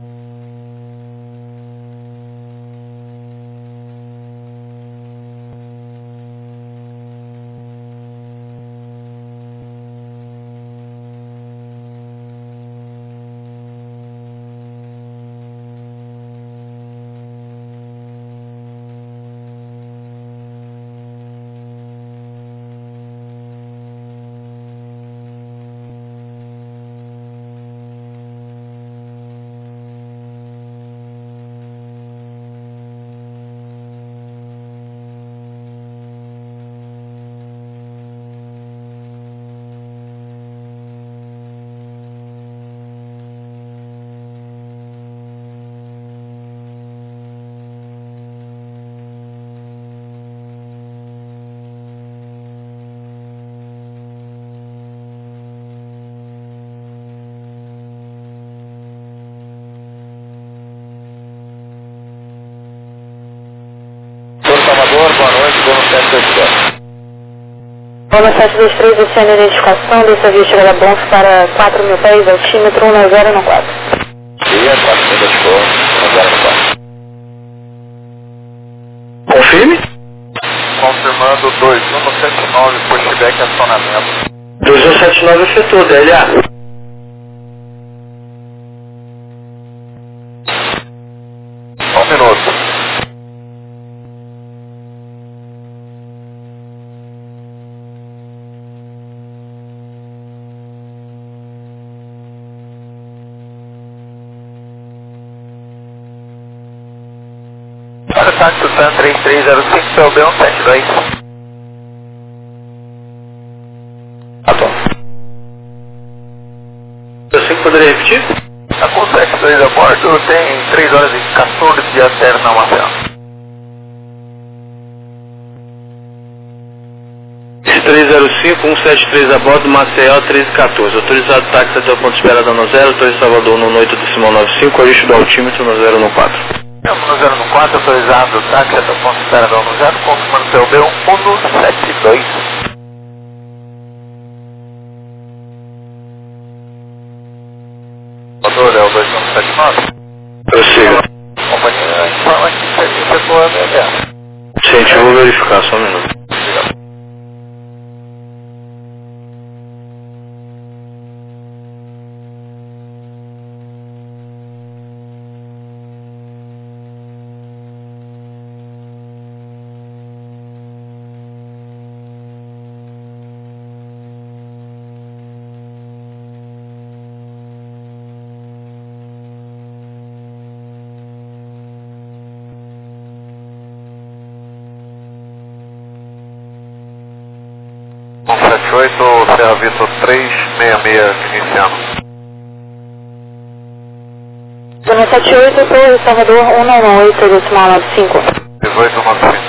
Salvador, boa noite, Bruno 723. Bruno 723, você é a identificação dessa via chegada Bronx para 4.000 pés, altímetro 1014. Dia 4.024, 1014. Confirme. Confirmando 2179, pushback acionamento. 2179 efetuou, DLA. Só um minuto. Para táxi Tutan 3305, PLB 172. Eu sei que poderia repetir? A com 72 a bordo tem 3 horas e 14 de até na Maceió. 305, 173 a bordo, Maceió 1314. Autorizado táxi até o ponto de espera da 0, Torre Salvador no 8 decimal 95, ajuste do altímetro no 014. Estamos no 014, autorizado o táxi até o ponto de espera da 0, confirmando PLB 172. Salvador é o 2179. Prossiga. Companhia informa que serviço é boa, né? Gente, eu vou verificar, só um minuto. Com 78, Serra Vitor 366, iniciando. Bruno 78, Torre Salvador 198, decimal 95. 1895.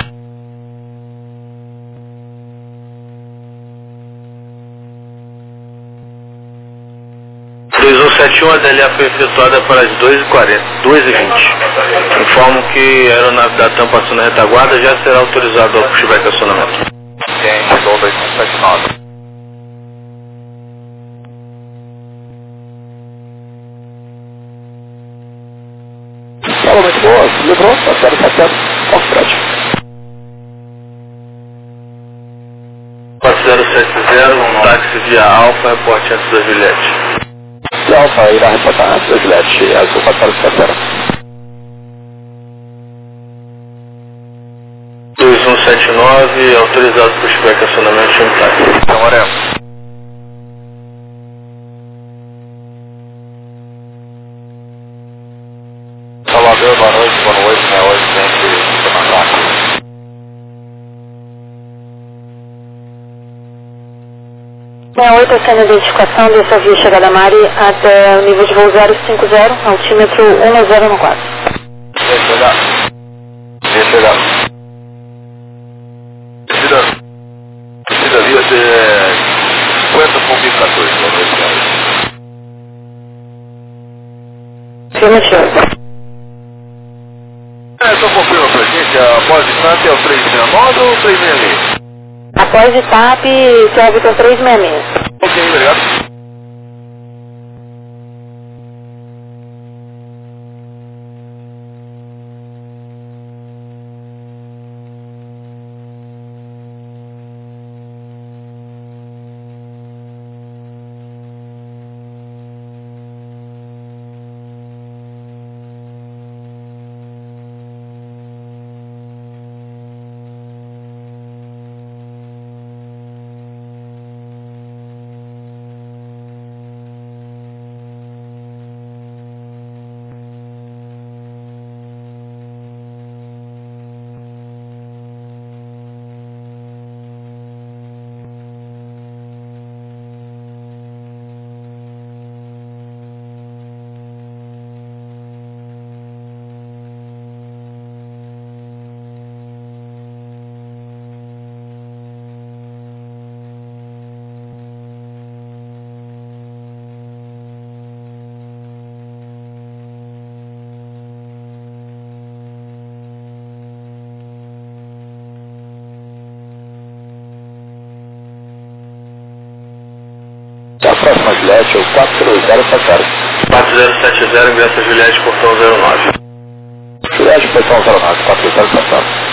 A DLA foi efetuada para as 2h40, 2h20. Informo que a aeronave da TAM passou na retaguarda já será autorizado ao pushback acionamento. Ciente do 2179. Fala, muito boa. Lembrou? Tá 070. Off-thread. 4070, um táxi via Alfa, reporte antes da Juliette. Alfa irá reportar antes da Juliette, azul 4070. 2179, autorizado pushback acionamento de um táxi. Então, Moreno. Salvador, boa noite, 68, sempre demandar. Tem 8 sendo a identificação dessa via chegada Mari até o nível de voo 050, altímetro 1014. Deixa chegar. Deixa chegar. Descida via ser 50 com 1014, boa noite, senhores. Afirmativo. Só confirma pra gente, a pós-distância é o 369 ou o 366? Após etapa, Serra Vitor 366. Ok, obrigado. Juliette, o 4070. 4070, ingresso a Juliette, portão 09. Juliette, portão 09, 4070.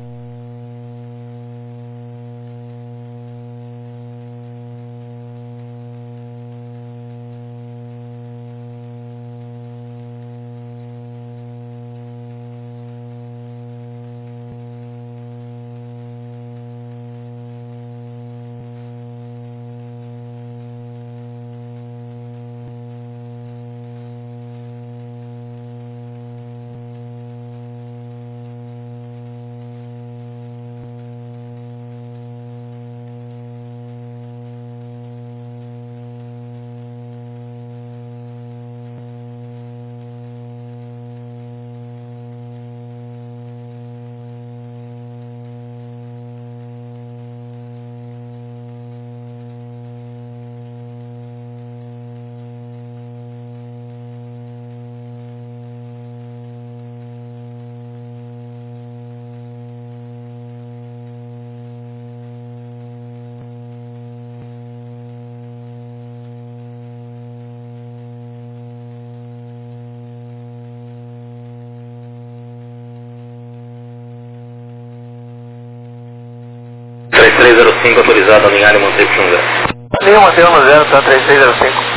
Autorizado a alinhar e manter por 10. Linha mantém 10, tá 3305.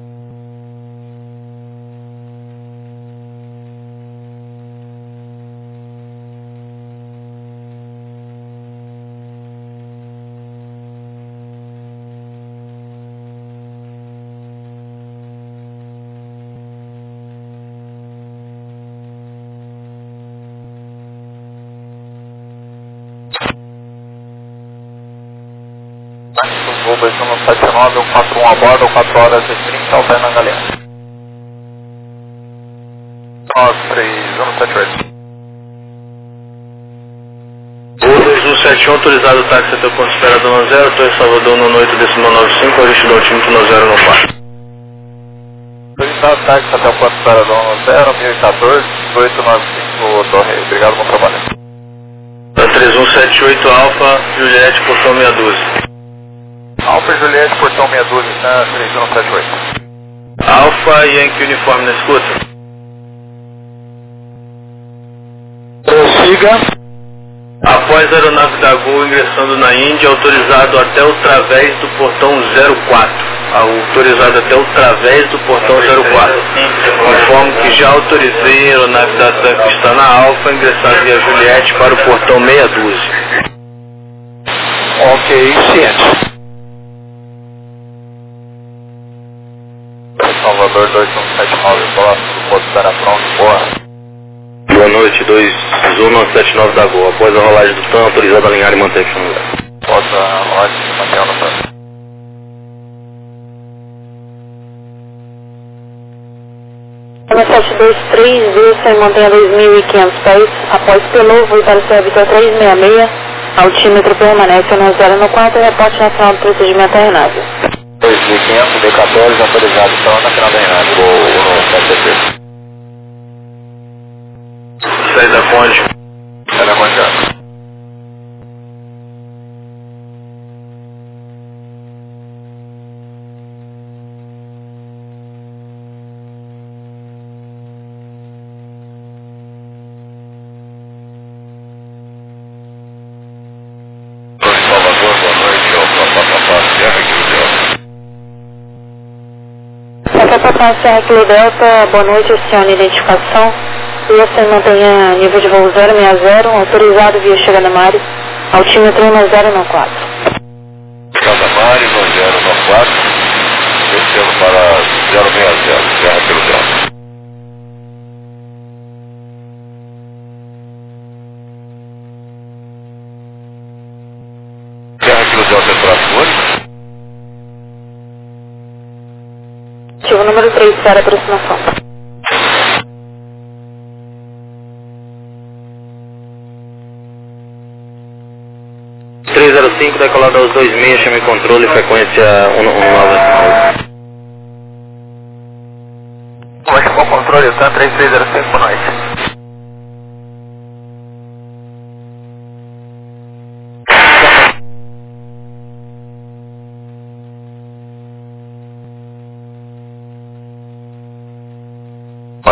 Voo 2179, 141 a bordo, 4 horas e 30, alterna na galinha. 3178. Voo 2171, autorizado táxi até o ponto de espera do 10, Torre Salvador 118.95, ajuste do altímetro 1094. Autorizado táxi até o ponto de espera do 10, 1014, 895, Torre. Obrigado, bom trabalho. 3178 Alfa, Juliette, portão 612. Alfa Juliette, portão 612, tá 3178. Alfa Yankee uniforme na escuta. Prossiga. Após a aeronave da Gol ingressando na Índia, autorizado até o través do portão 04. Autorizado até o través do portão 04. Informo que já autorizei a aeronave da TAM que está na Alfa ingressar via Juliette para o portão 612. Ok, ciente. Salvador 2179, próximo, pode estar pronto, boa. Boa noite, 2179 da Gol. Após a rolagem do TAM, autorizado a alinhar e manter aqui no lugar. Pode ótimo, mantenha no plano. Uma 723, sem mantenha 2.500 pés, após pelo, voo para o seu Vitor 366, altímetro permanece no 014, reporte nacional do procedimento da aeronave. 2500, D14, autorizado, então na final da aeronave, vou no 73. Saída da ponte. Ela é manjada. Salvador, boa noite, Papapá, Serra Kilo Delta, boa noite, acione identificação. E você mantenha nível de voo 060, autorizado via Chegadamari, altímetro 1094. Chegadamari, 1094, descendo para 060, Serra Kilo Delta. Serra Kilo Delta é traço. Ativo número 3, para aproximação. Decolado aos 26, chame controle, frequência 199. Vai chamar o controle, tá? 3305, boa noite.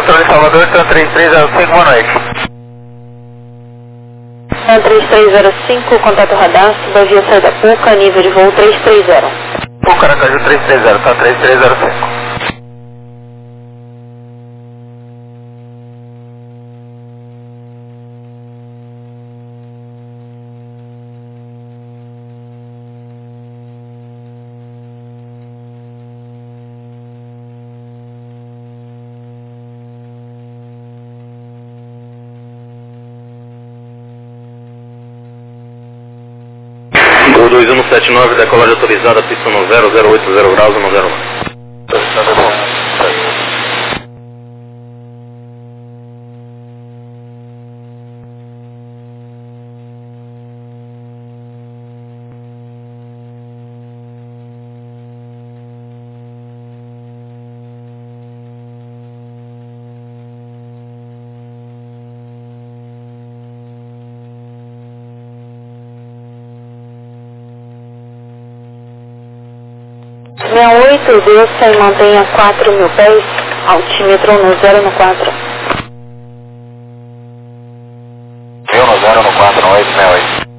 controle Salvador, TAM 3305, boa noite. TAM 3305, contato radar, subavia saída Puca, nível de voo 330. Puca, Aracaju 330, TAM 3305. Gol 2179, decolagem autorizada, pista no 0080 graus, no 01. Desça e mantenha 4.000 pés, altímetro no 0 no 4. Eu no 0 no 4, no 868.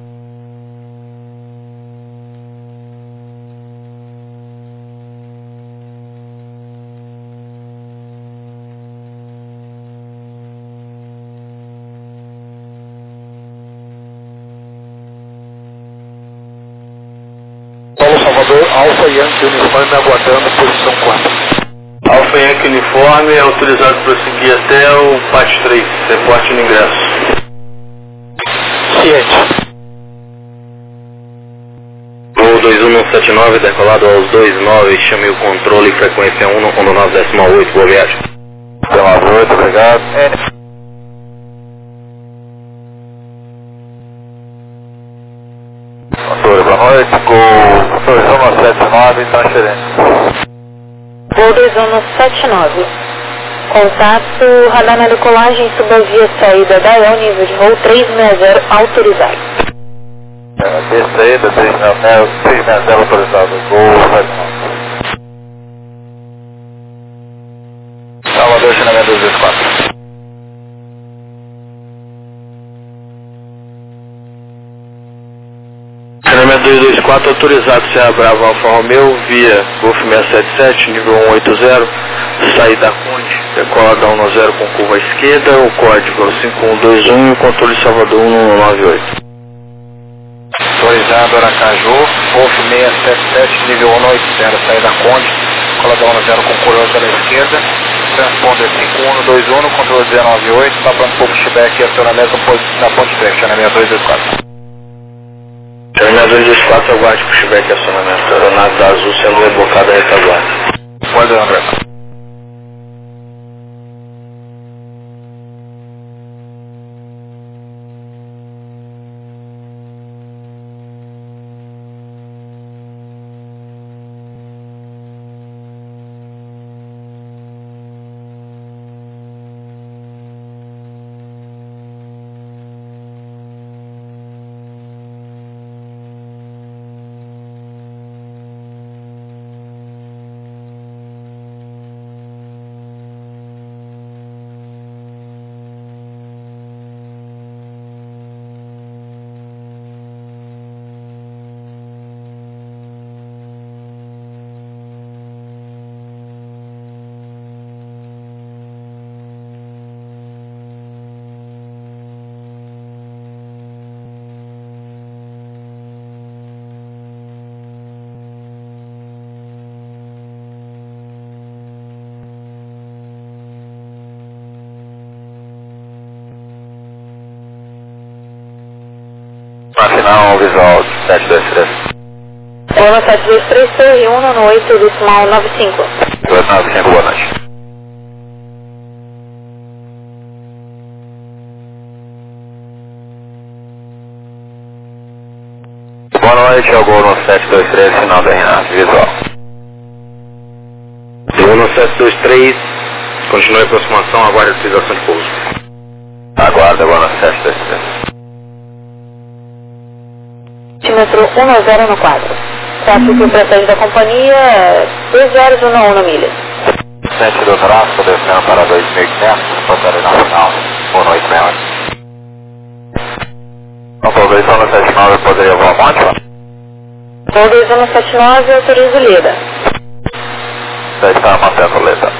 Salvador, Alfa Yankee Uniforme aguardando posição 4. Alfa Yankee Uniforme é autorizado para prosseguir até o PAT 3, reporte no ingresso. Ciente. Gol 2179, decolado aos 29, chame o controle, frequência 1, quando 9,8, boa viagem. 8, obrigado. Boa noite, Gol 2179, transferência. Gol 2179. Contato, radar na decolagem, subavia saída da EL, nível de voo 360, autorizado. Saída 360, autorizado, Gol 79. Salvador, chinamento 224. Treinamento 224, autorizado Serra Brava Alfa Romeo, via Golf 677, nível 180, saída Conde, decola da 10 com curva à esquerda, o código 5121 e o controle Salvador 1198. Autorizado Aracaju, Golf 677, nível 180, saída Conde, decola da 10 com curva à esquerda, transponder 5121, controle 098, está pronto para o pushback e acionamento na ponte 3, acionamento 224. Terminal 224, aguarde pushback e acionamento. Aeronave da Azul sendo rebocada a retaguarda. Pode, André. Final visual 723. Lima 723, Torre 1 no 8 decimal 95. 95, boa noite. Boa noite, é o Gol no 723, final da Renato, visual. Gol no 723, continue a aproximação, aguarde a utilização de pouso. Aguarda, Gol no 723. Altímetro 10 no 4. Tráfego protege da companhia 2011 milhas. frente do tráfego, descendo para 2.500, reportarei na final. Boa noite, meu. Vou 2179, poderia voar monte? Voo 2179, autorizo o Leda. Já está mantendo o Leda.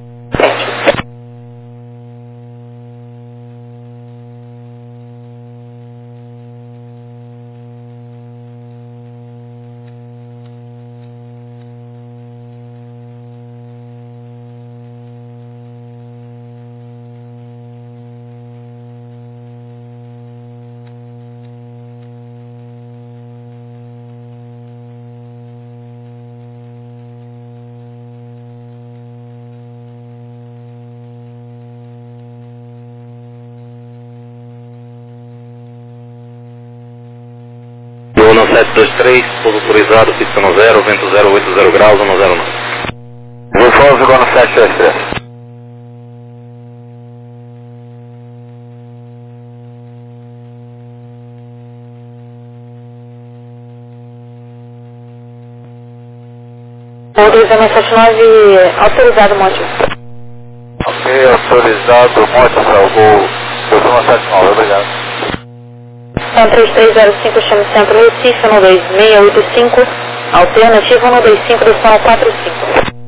Voo 9723, pouso autorizado, pista no 0, vento 080 graus, 109. Voo Fonso, igual no 723. Voo 2179, autorizado monte. Ok, autorizado, monte, salvou 2179, obrigado. Então 3305, chame Centro Recife, 12685, alternativa 125, decimal 45.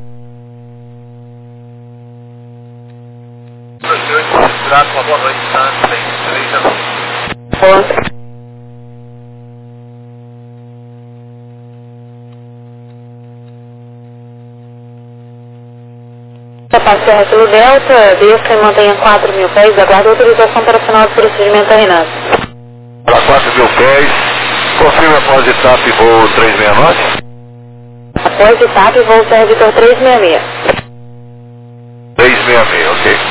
Boa noite, Santos, 3 Boa. Passe Serra Kilo Delta, desça e mantenha 4.000 pés, aguarda autorização para final do procedimento terminado. Para 4.000 pés, confirma após etapa voo 369. Após etapa, voo Serra Vitor 366. 366, ok.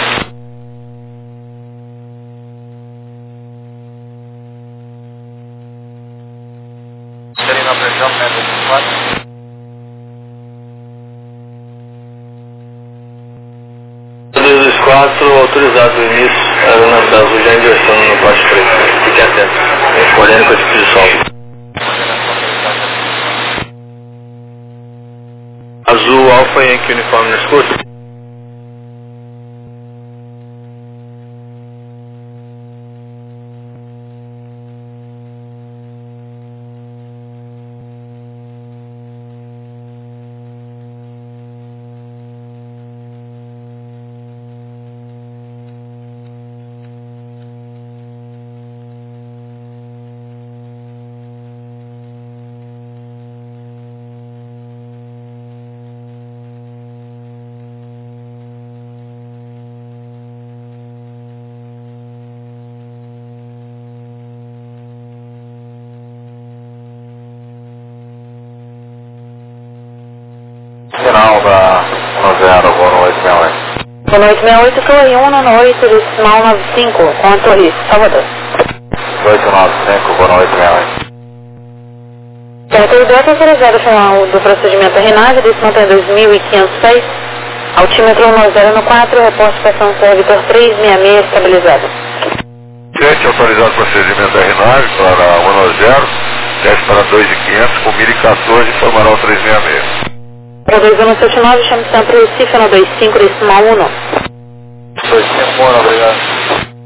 Serem na pressão, média 4. Dos 4, autorizado o início, aeronave da Azul já ingressando no corte preto. Fique atento. Escolhendo com a disposição. Azul, Alfa e Yankee uniforme na escuta. Final da 10, boa noite, meu amigo. Boa noite, 68, Torre 198, decimal 95, com a Torre, Salvador. 895, boa noite, meu amigo. Certo, o Delta autorizado final do procedimento RNAV, desse mantém 2.500 pés, altímetro 1014, reporte estação Serra Vitor 366, estabilizado. 7, autorizado procedimento da RNAV para 190, teste para 2.500, com 1.014, formará o 366. Para 2179, chame Centro Recife, 125, decimal 1. 251, obrigado.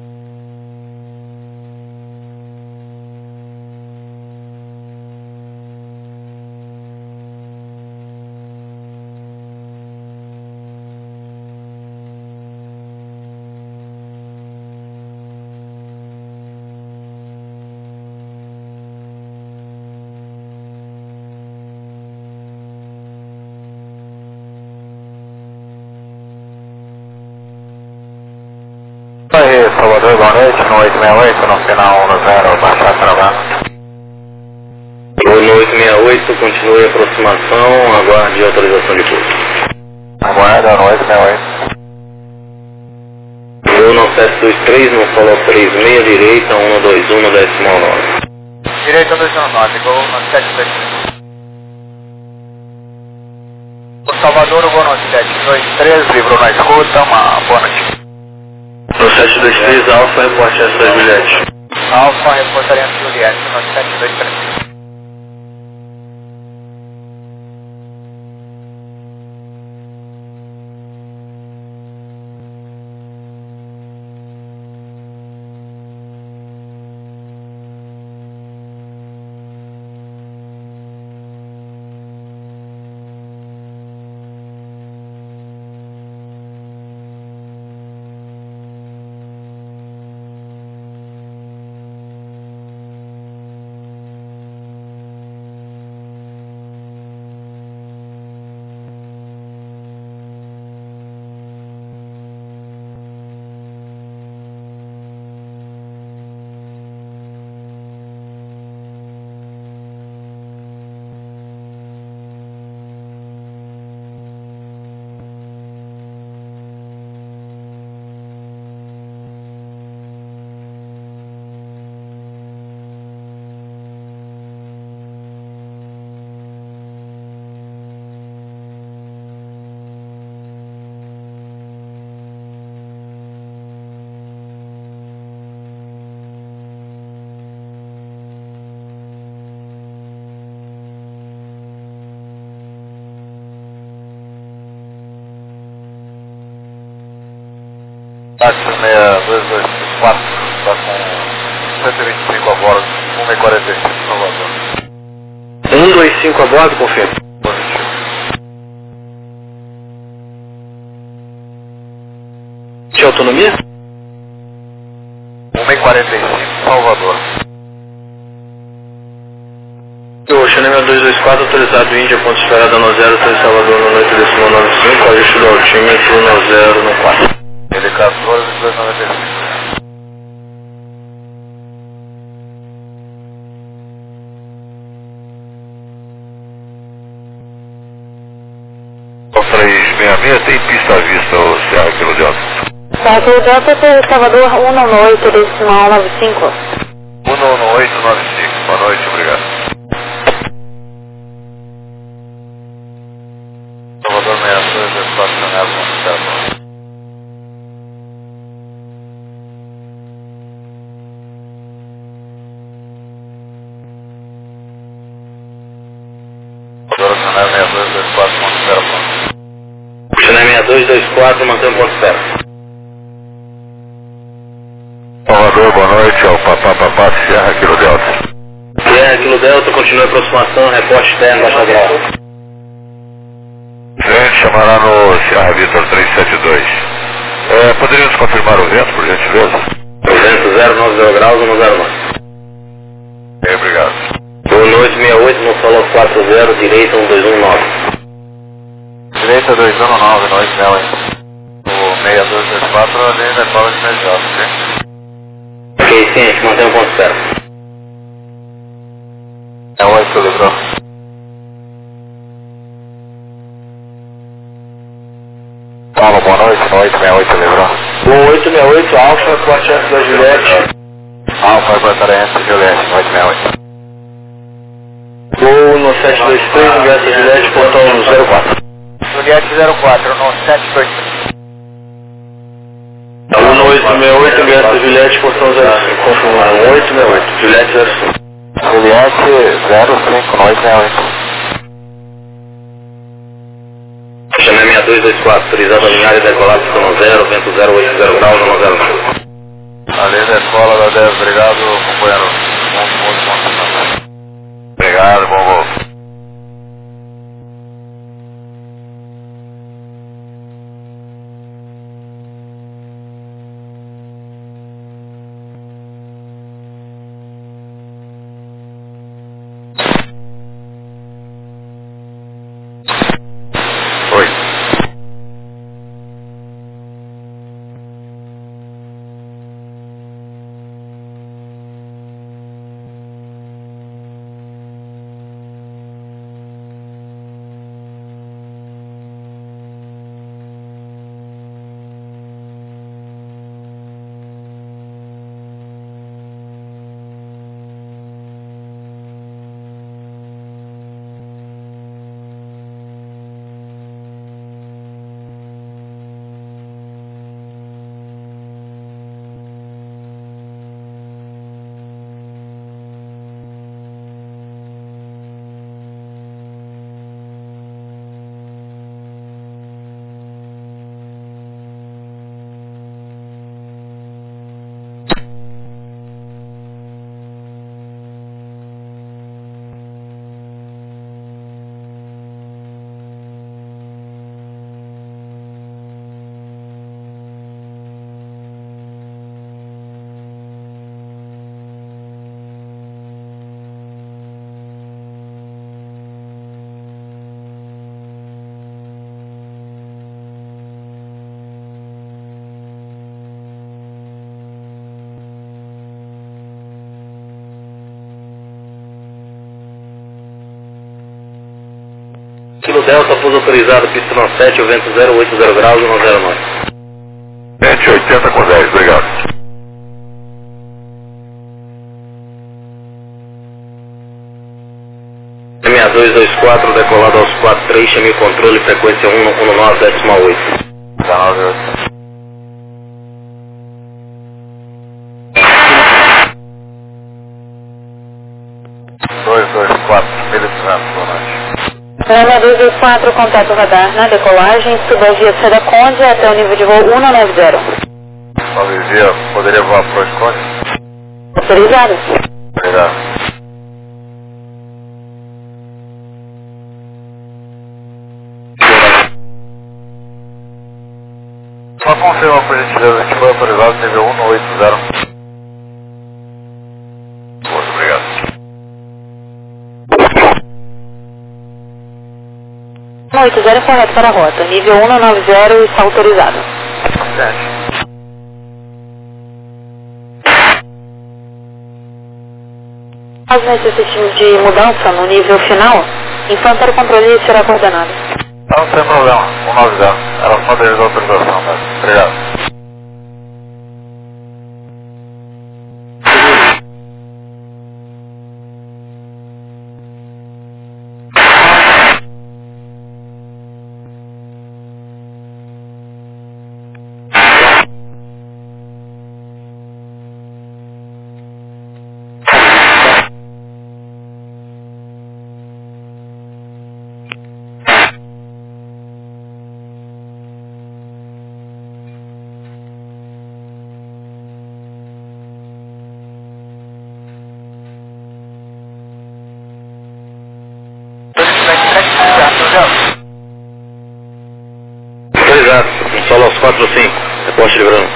Aí, Salvador, boa noite, no 868, no final 10, baixar travando. Boa noite, 68, continue a aproximação, aguarde autorização de pouso. Aguarda, no 868. Voo 9723, no solo 36, direita, 121, decimal 9. Direita 219, gol no 723. O Salvador, gol no 723, livrou na escuta, uma boa noite. No 723, Alfa, reporte essa bilhete. Alfa, reportaria no Juliette, no 723. Táxi 6224, está com 125 a bordo, 1,45 Salvador. 125 a bordo, confirma. Positivo. De autonomia? 1,45 Salvador. O Xanema 224, autorizado Índia, ponto esperado no 03 Salvador, no noite desse 95, ajuste do altímetro no 04. Ele 14, 295. O 366 tem pista à vista, o Serra Kilo Delta. Serra Kilo Delta, Salvador 198, decimal 95. 11895, boa noite, obrigado. Salvador 62, estacionado no Serra. Xanema 6224, mantém o ponto zero. Salvador, boa noite, é o Papá Serra Kilo Delta. Serra Kilo Delta, continua a aproximação, reporte externo, baixa grau. Frente chamará no Serra Vitor 372. Poderíamos confirmar o vento, por gentileza? O vento 090 graus, 109. Obrigado. Boa noite, 68, no solo 40, direita 1219. Direita 219, noite, Mel, hein? O 6224 ali na cola de Medial, ok? Ok, ciente, mantém o ponto zero. É 8, livrou. Paulo, boa noite, 868, livrou. Boa 868, Alfa, corte antes da Juliette. Alfa, Guatarense, Juliette, 868. Boa no 723, ingresso da Juliette, portão 04. Juliette 04, no 723. Boa no 868, ingresso da Juliette, portão 05. Confirmado, 868, Juliette 05. Juliette 05, no 868. Xanema 6224, autorizado a alinhar e decolar pistão 0, vento 080 graus, 109. Ali da escola da 10, obrigado, companheiro. Obrigado, bom voo. Oi. Kilo Delta, pouso autorizado, pista 7, o vento 080 graus, 109. 180 com 10, obrigado. Xanema 224, decolado aos 43, chame o controle, frequência 119,8. Tá 98. Xanema 224, contato radar na decolagem, suba a via Seda Conde até o nível de voo 190. Poderia voar para o Esconde? Autorizado. Obrigado. Só confirma por gentileza que foi autorizado nível 1 no 80. Muito obrigado. No 80 correto para a rota. Nível 190 está autorizado. Certo. Caso necessitemos de mudança no nível final, informe para o controle e será coordenado. Não, sem problema. 190. Era só deles a autorização, mas obrigado. Autorizado. Em solo aos 4 ou 5. Reporte de Bruno.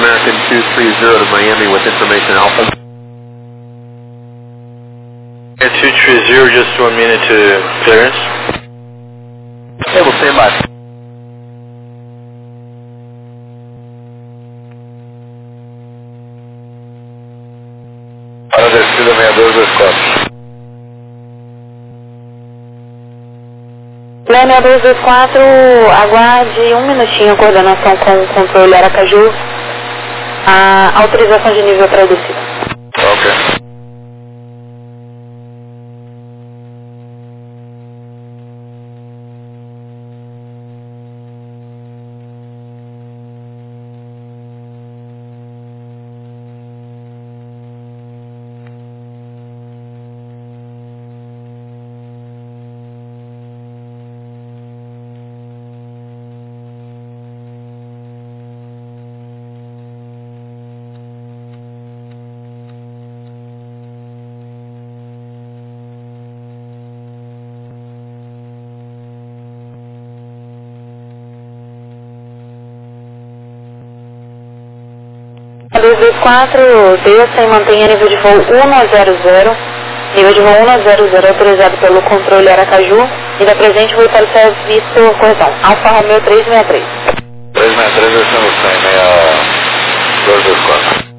American 230 to Miami with information Alpha. 230, just 1 minute to clearance. Okay, we'll stand by. Para descida 6224. Leme 6224, aguarde 1 minutinho a coordenação com o controle Aracaju. A autorização de nível para a descida. Ok. A 224, desça e mantenha nível de voo 100, nível de voo 100 autorizado pelo controle Aracaju e da presente voo para o serviço correção, Alfa Romeo 363. 363, descendo 100, 224.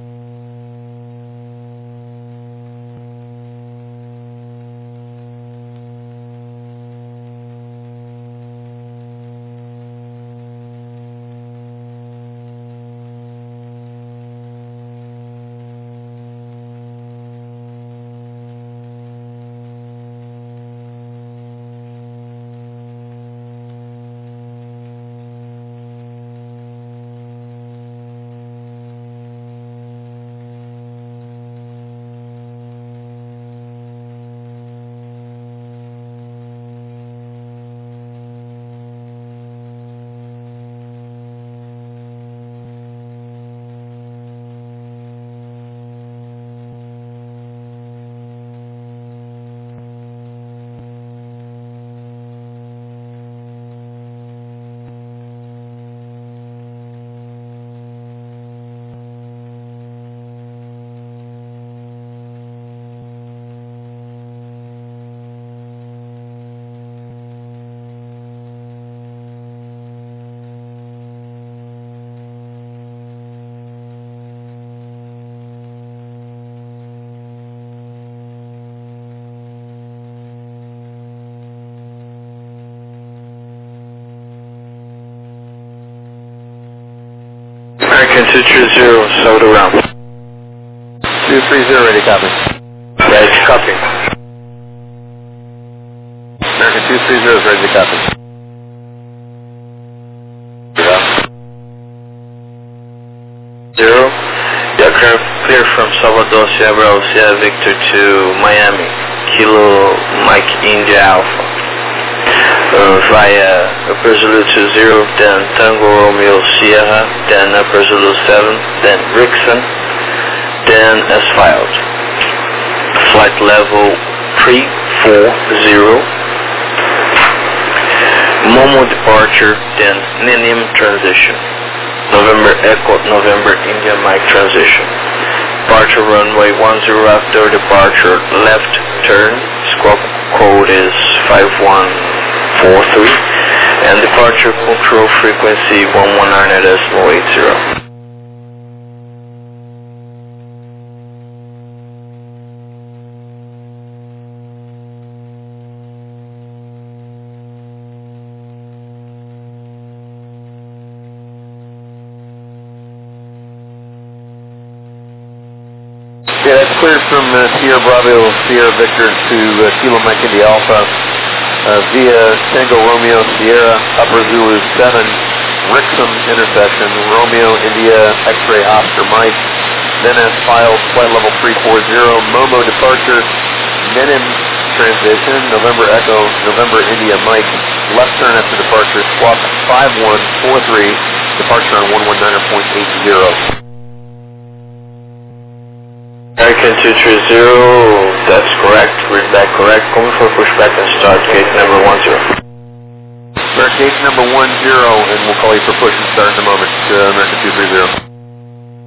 American 230, sold around. 230, ready, copy. Ready, copy. American 230 is ready to copy. Zero. The aircraft clear from Salvador Sierra Victor to Miami, Kilo Mike India Alpha. Via Upper Zulu 20, then Tango Romeo Sierra, then Upper Zulu 7, then Rickson, then as filed. Flight level pre-40. Momo departure, then Nenim transition. November Echo, November India Mike transition. Departure runway 10 after departure, left turn, squawk code is 5143, and departure control frequency 119.80. Yeah, that's cleared from Sierra Bravo, Sierra Victor to Kilo Mike India Alpha via Tango Romeo Sierra, Upper Zulu 7, Rickson intersection, Romeo India X-ray Oscar Mike, then as filed, flight level 340, Momo departure, Nenim transition, November Echo, November India Mike, left turn after departure, squawk 5143, departure on 119.80. American 230, that's correct. Read back correct. Coming for pushback and start gate number 10. Start gate number 10, and we'll call you for push and start in a moment. American 230.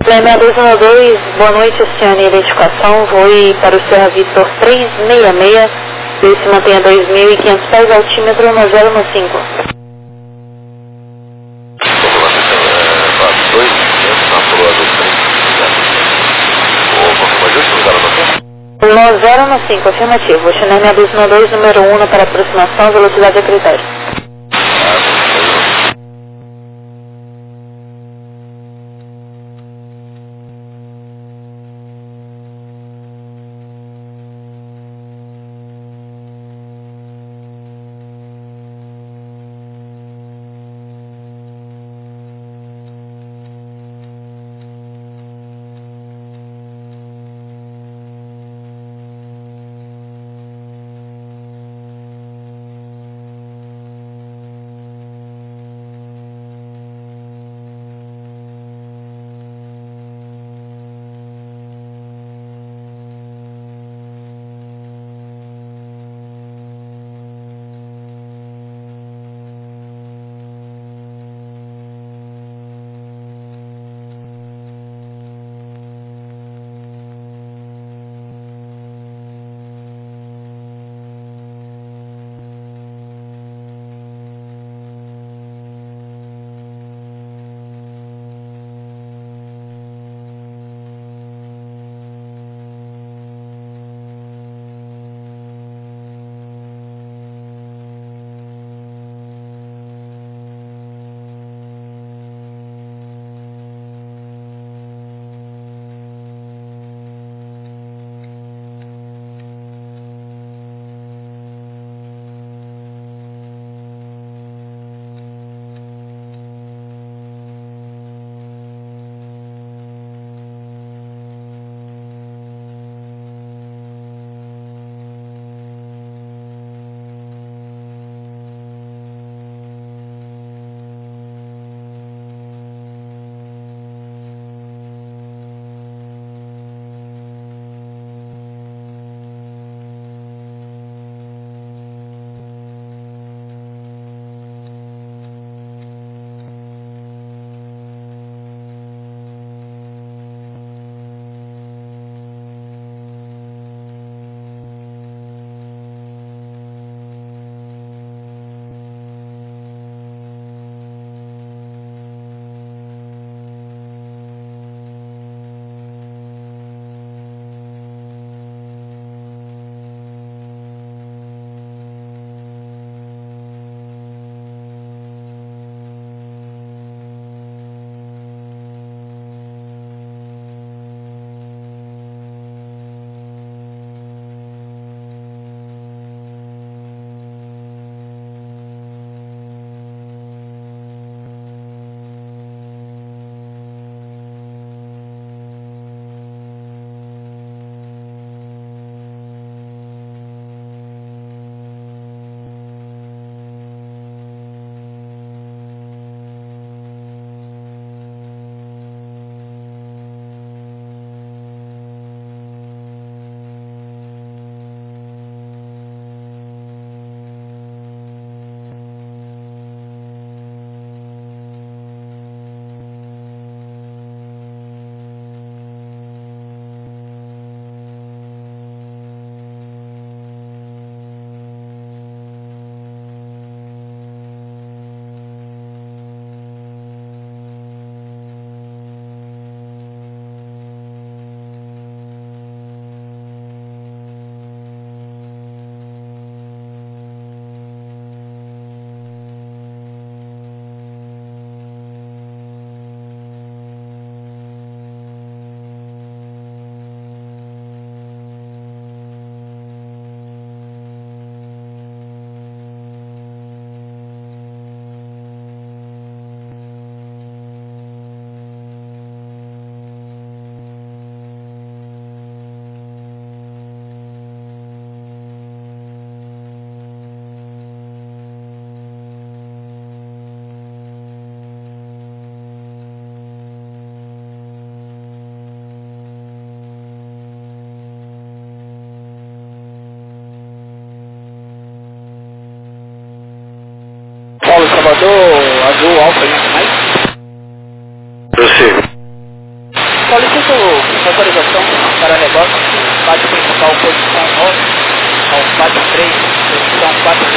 6212, boa noite, oceana e identificação, voe para o Serra Vitor 366, ele se mantém a 2.500 pés, altímetro 9015. No 015, afirmativo, China 6212, número 1 para aproximação, velocidade a critério. Localização para reboque, base principal, posição 9, ao 43, posição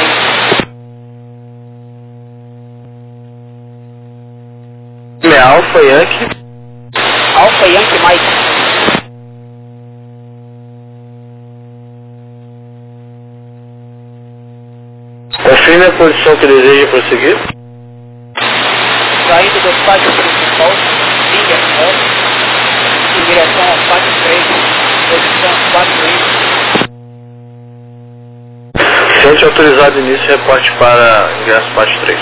46. Alfa Yankee. Alfa Yankee Mike. Confirme a posição que deseja prosseguir. Saindo do pátio principal, linha 9, em direção ao pátio 3, posição 4 Ciente autorizado início, reporte para ingresso pátio 3.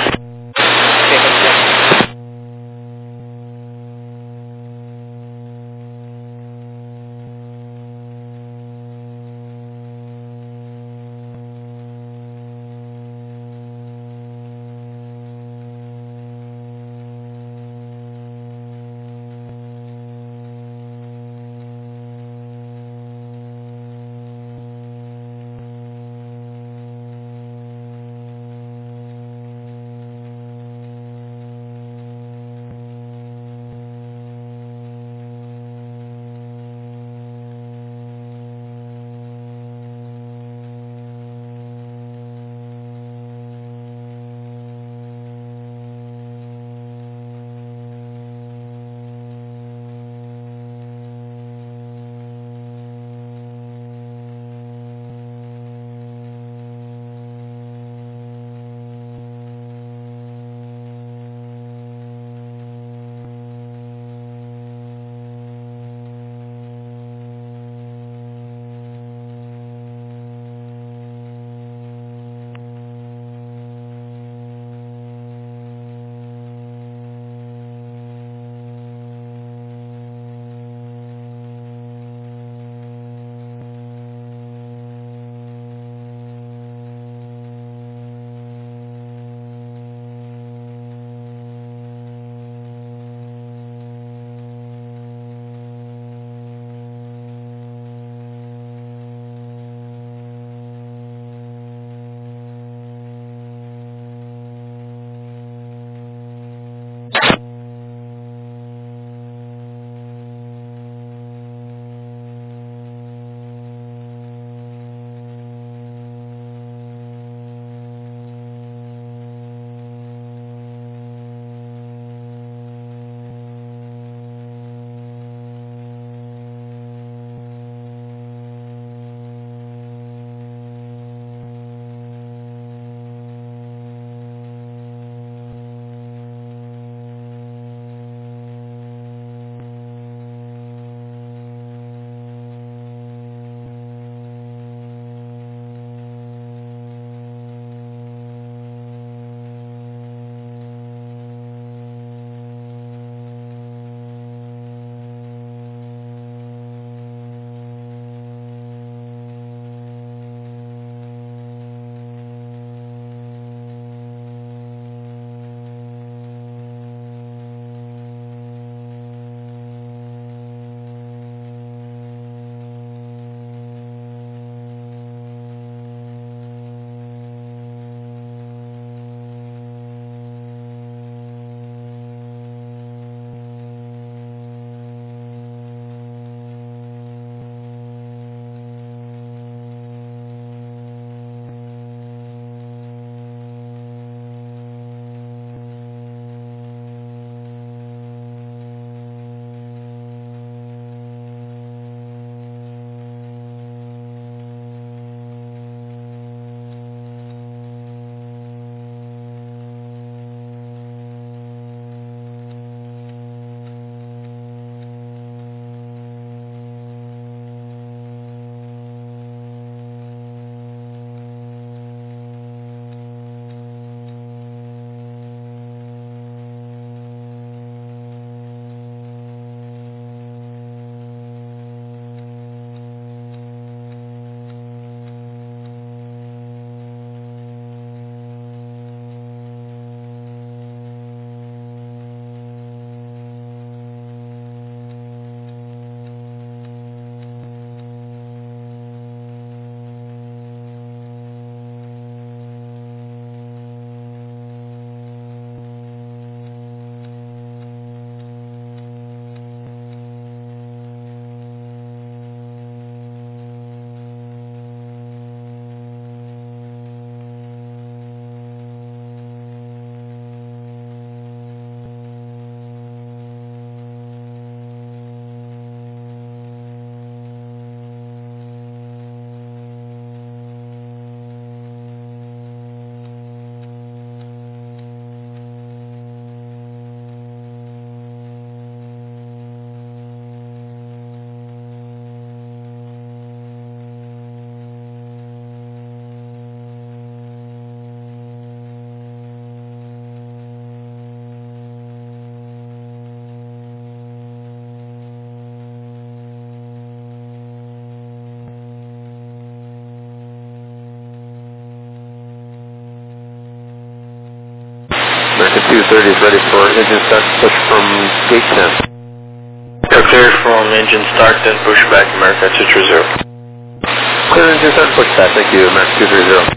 230 is ready for engine start push from gate 10. Clear from engine start, then push back America 230. Clear engine start push back, thank you, America 230.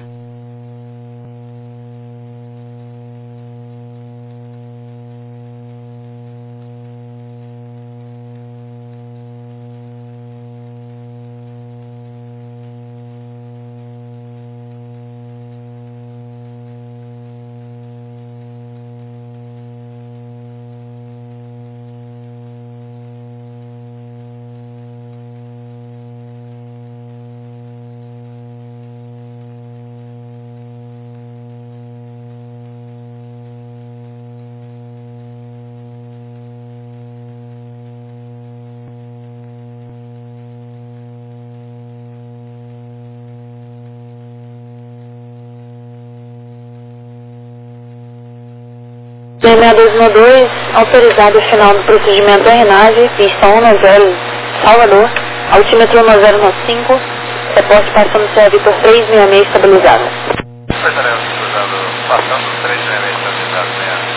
B6212, autorizado final do procedimento da RNAV, pista 190, Salvador, altímetro 1095, reporte passando CA Vitor 366 estabilizado. Passando 366 estabilizado,